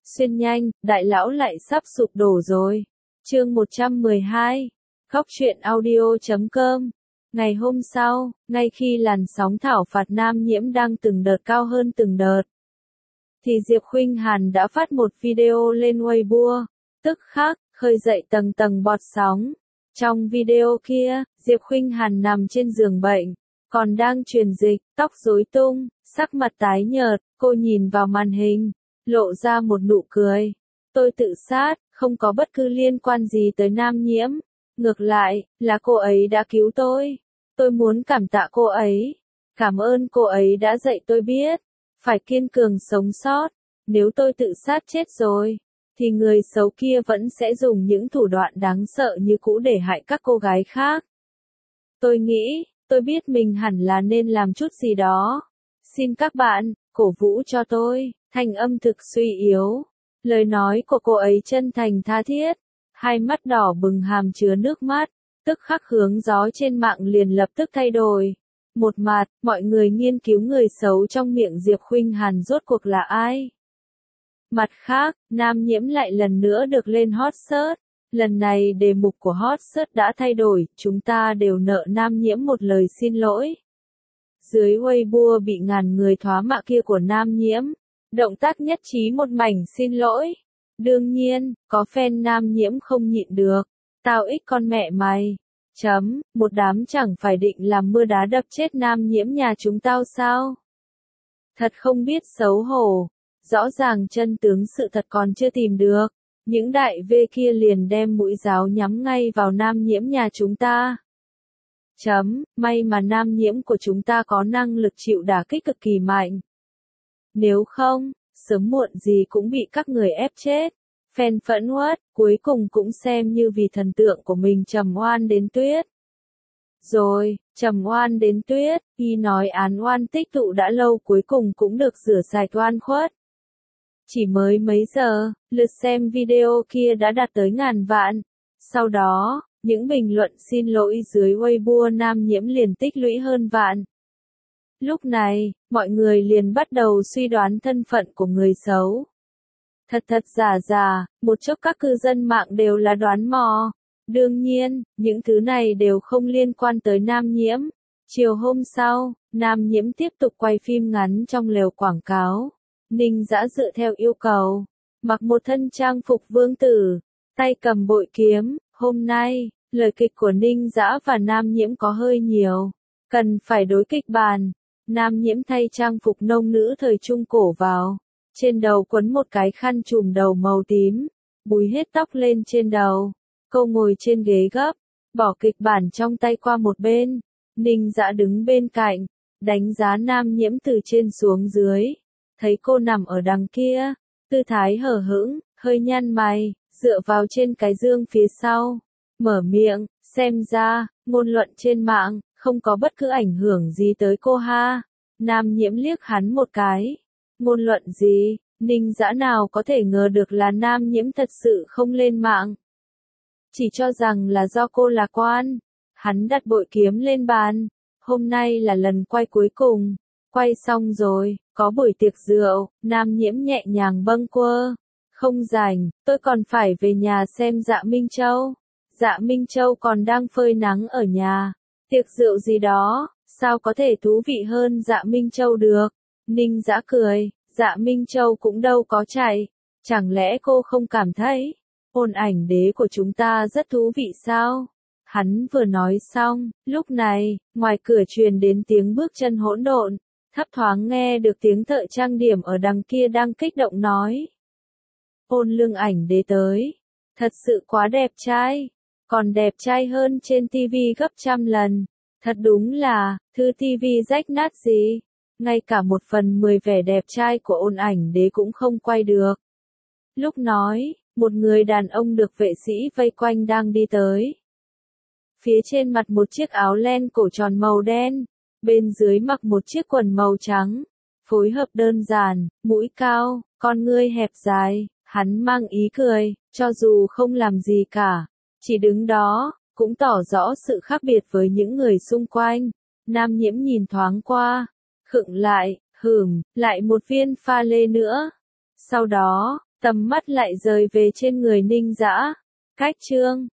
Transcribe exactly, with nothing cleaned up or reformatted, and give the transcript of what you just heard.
Xuyên nhanh, đại lão lại sắp sụp đổ rồi. Chương một trăm mười hai. Góc truyện audio chấm com. Ngày hôm sau, ngay khi làn sóng thảo phạt Nam Nhiễm đang từng đợt cao hơn từng đợt, thì Diệp Khuynh Hàn đã phát một video lên Weibo, tức khắc khơi dậy tầng tầng bọt sóng. Trong video kia, Diệp Khuynh Hàn nằm trên giường bệnh, còn đang truyền dịch, tóc rối tung, sắc mặt tái nhợt, cô nhìn vào màn hình, lộ ra một nụ cười. Tôi tự sát, không có bất cứ liên quan gì tới Nam Nhiễm. Ngược lại, là cô ấy đã cứu tôi. Tôi muốn cảm tạ cô ấy. Cảm ơn cô ấy đã dạy tôi biết. Phải kiên cường sống sót. Nếu tôi tự sát chết rồi, thì người xấu kia vẫn sẽ dùng những thủ đoạn đáng sợ như cũ để hại các cô gái khác. Tôi nghĩ, tôi biết mình hẳn là nên làm chút gì đó. Xin các bạn, cổ vũ cho tôi. Thanh âm thực suy yếu. Lời nói của cô ấy chân thành tha thiết. Hai mắt đỏ bừng hàm chứa nước mắt. Tức khắc hướng gió trên mạng liền lập tức thay đổi. Một mặt, mọi người nghiên cứu người xấu trong miệng Diệp Khuynh Hàn rốt cuộc là ai. Mặt khác, Nam Nhiễm lại lần nữa được lên hot search. Lần này đề mục của hot search đã thay đổi, chúng ta đều nợ Nam Nhiễm một lời xin lỗi. Dưới Weibo bị ngàn người thoá mạ kia của Nam Nhiễm, động tác nhất trí một mảnh xin lỗi. Đương nhiên, có fan Nam Nhiễm không nhịn được. Tao ích con mẹ mày. Chấm, một đám chẳng phải định làm mưa đá đập chết Nam Nhiễm nhà chúng tao sao? Thật không biết xấu hổ. Rõ ràng chân tướng sự thật còn chưa tìm được. Những đại vê kia liền đem mũi giáo nhắm ngay vào Nam Nhiễm nhà chúng ta. Chấm, may mà Nam Nhiễm của chúng ta có năng lực chịu đả kích cực kỳ mạnh. Nếu không, sớm muộn gì cũng bị các người ép chết. Fan phẫn uất, cuối cùng cũng xem như vì thần tượng của mình trầm oan đến tuyết. Rồi, trầm oan đến tuyết, y nói án oan tích tụ đã lâu cuối cùng cũng được rửa sạch oan khuất. Chỉ mới mấy giờ, lượt xem video kia đã đạt tới ngàn vạn. Sau đó, những bình luận xin lỗi dưới Weibo Nam Nhiễm liền tích lũy hơn vạn. Lúc này, mọi người liền bắt đầu suy đoán thân phận của người xấu. Thật thật giả giả, một chốc các cư dân mạng đều là đoán mò. Đương nhiên, những thứ này đều không liên quan tới Nam Nhiễm. Chiều hôm sau, Nam Nhiễm tiếp tục quay phim ngắn trong lều quảng cáo. Ninh Dã dựa theo yêu cầu, mặc một thân trang phục vương tử, tay cầm bội kiếm. Hôm nay, lời kịch của Ninh Dã và Nam Nhiễm có hơi nhiều, cần phải đối kịch bản. Nam Nhiễm thay trang phục nông nữ thời trung cổ vào, trên đầu quấn một cái khăn trùm đầu màu tím, búi hết tóc lên trên đầu. Cô ngồi trên ghế gấp, bỏ kịch bản trong tay qua một bên. Ninh Dã đứng bên cạnh, đánh giá Nam Nhiễm từ trên xuống dưới. Thấy cô nằm ở đằng kia, tư thái hờ hững, hơi nhăn mày, dựa vào trên cái dương phía sau. Mở miệng, xem ra, ngôn luận trên mạng, không có bất cứ ảnh hưởng gì tới cô ha. Nam Nhiễm liếc hắn một cái. Ngôn luận gì? Ninh Dã nào có thể ngờ được là Nam Nhiễm thật sự không lên mạng. Chỉ cho rằng là do cô lạc quan. Hắn đặt bội kiếm lên bàn. Hôm nay là lần quay cuối cùng. Quay xong rồi, có buổi tiệc rượu. Nam Nhiễm nhẹ nhàng bâng quơ. Không rảnh, tôi còn phải về nhà xem Dạ Minh Châu. Dạ Minh Châu còn đang phơi nắng ở nhà. Tiệc rượu gì đó, sao có thể thú vị hơn Dạ Minh Châu được? Ninh Dã cười, Dạ Minh Châu cũng đâu có chạy. Chẳng lẽ cô không cảm thấy Ôn Ảnh Đế của chúng ta rất thú vị sao? Hắn vừa nói xong, lúc này, ngoài cửa truyền đến tiếng bước chân hỗn độn. Thấp thoáng nghe được tiếng thợ trang điểm ở đằng kia đang kích động nói. Ôn Lương Ảnh Đế tới. Thật sự quá đẹp trai. Còn đẹp trai hơn trên tivi gấp trăm lần. Thật đúng là, thư tivi rách nát gì. Ngay cả một phần mười vẻ đẹp trai của Ôn Ảnh Đế cũng không quay được. Lúc nói, một người đàn ông được vệ sĩ vây quanh đang đi tới. Phía trên mặt một chiếc áo len cổ tròn màu đen. Bên dưới mặc một chiếc quần màu trắng. Phối hợp đơn giản, mũi cao, con ngươi hẹp dài. Hắn mang ý cười, cho dù không làm gì cả. Chỉ đứng đó, cũng tỏ rõ sự khác biệt với những người xung quanh. Nam Nhiễm nhìn thoáng qua, khựng lại, hửm, lại một viên pha lê nữa. Sau đó, Tầm mắt lại rời về trên người Ninh Dã. Cách chương